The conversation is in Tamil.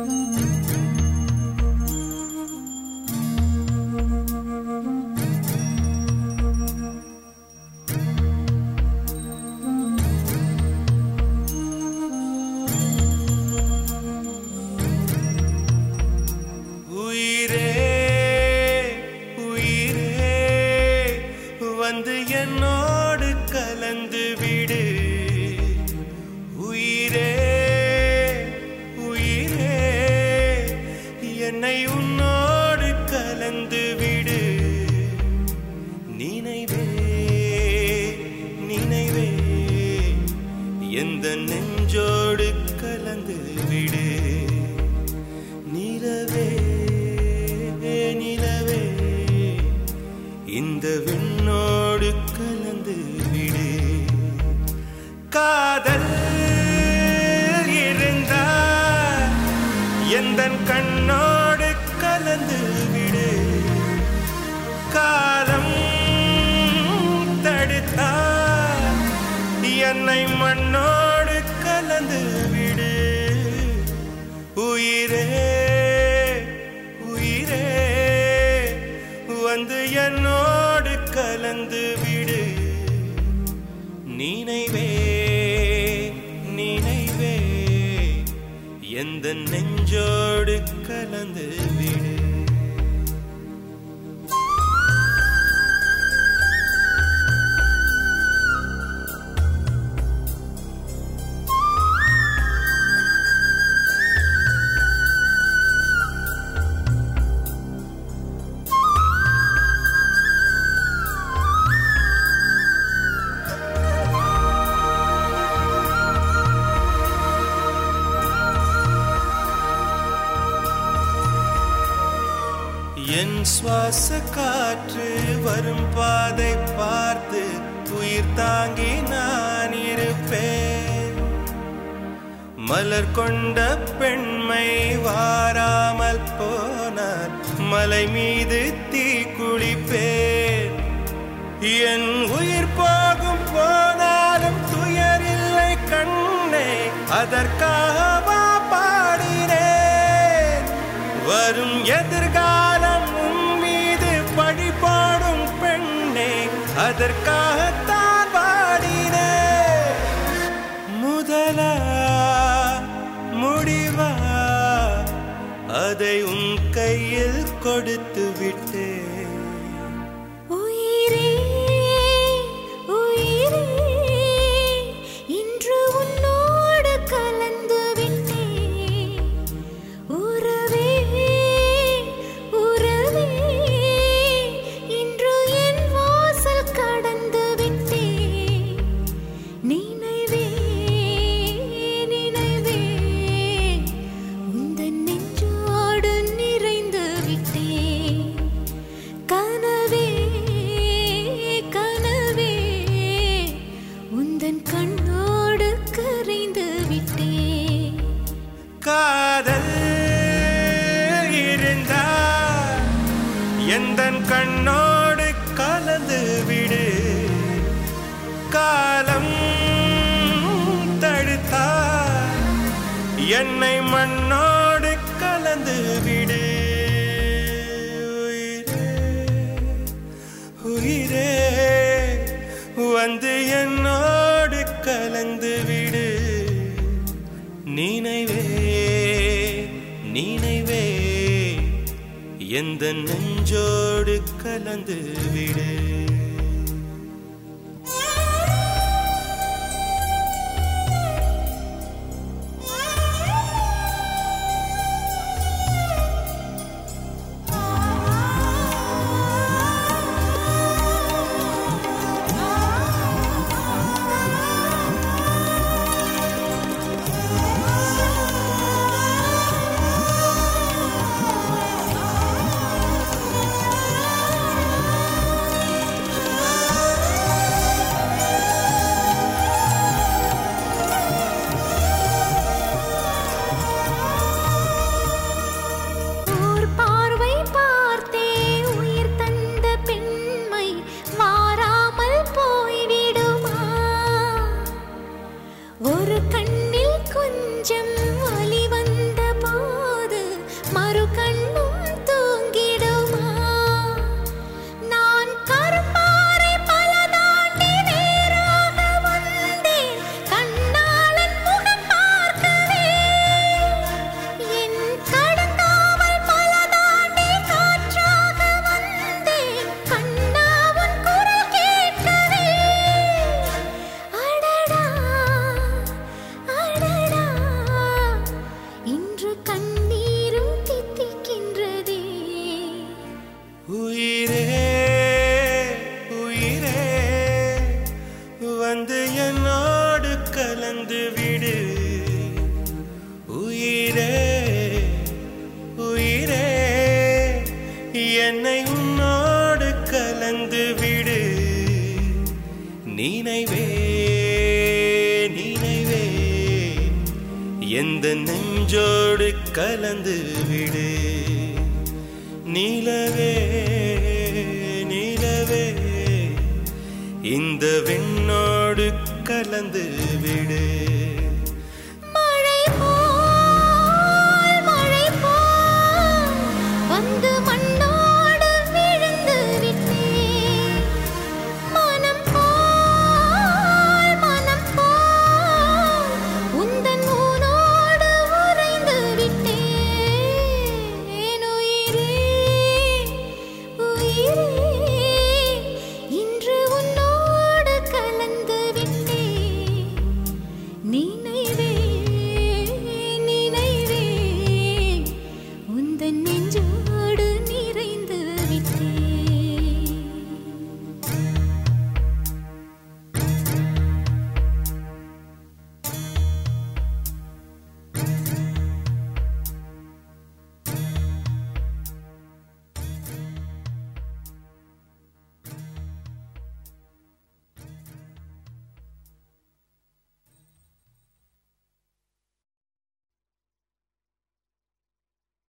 வந்து என்னோடு கலந்து விடு உயிரே உயிரே என்னை உன்னோடு கலந்து விடு நினைவே நினைவே எந்த நெஞ்சோடு கலந்து விடு நிலவே நிலவே இந்த விண்ணோடு கலந்து விடு காதல் இருந்தால் எந்தன் கண்ணோடு கலந்து விடு காலம் தடுத்தால் என்னை மண்ணோடு கலந்து விடு உயிரே உயிரே வந்து என்னோடு கலந்து விடு நினைவே நினைவே எந்த நெஞ்சோடு கலந்து விடு என் சுவாச காற்று வரும் பாதை பார்த்து உயிர் தாங்கி நான் இருப்பேன் மலர் கொண்ட பெண்மை வாராமல் போனார் மலை மீது தீ குளிப்பேன் என் உயிர் போகும் போனாலும் துயரில்லை கண்ணே அதற்காக பாடினேன் வரும் எதிர்காலம் உன் மீது பழி பாடும் பெண்ணே அதற்காகத்தான் பாடினேன் முதலா முடிவா அதை உன் கையில் கொடுத்து விட்டேன் காதல் இருந்தால் எந்தன் கண்ணோடு கலந்து விடு காலம் தடுத்தால் என்னை மண்ணோடு கலந்து விடு உயிரே உயிரே வந்து என்னோடு கலந்து விடு நினைவே நினைவே எந்த நெஞ்சோடு கலந்து விடு என்னை உன்னோடு கலந்து விடு. நினைவே நினைவே எந்த நெஞ்சோடு கலந்து விடு. நிலவே நிலவே இந்த விண்ணோடு கலந்து விடு.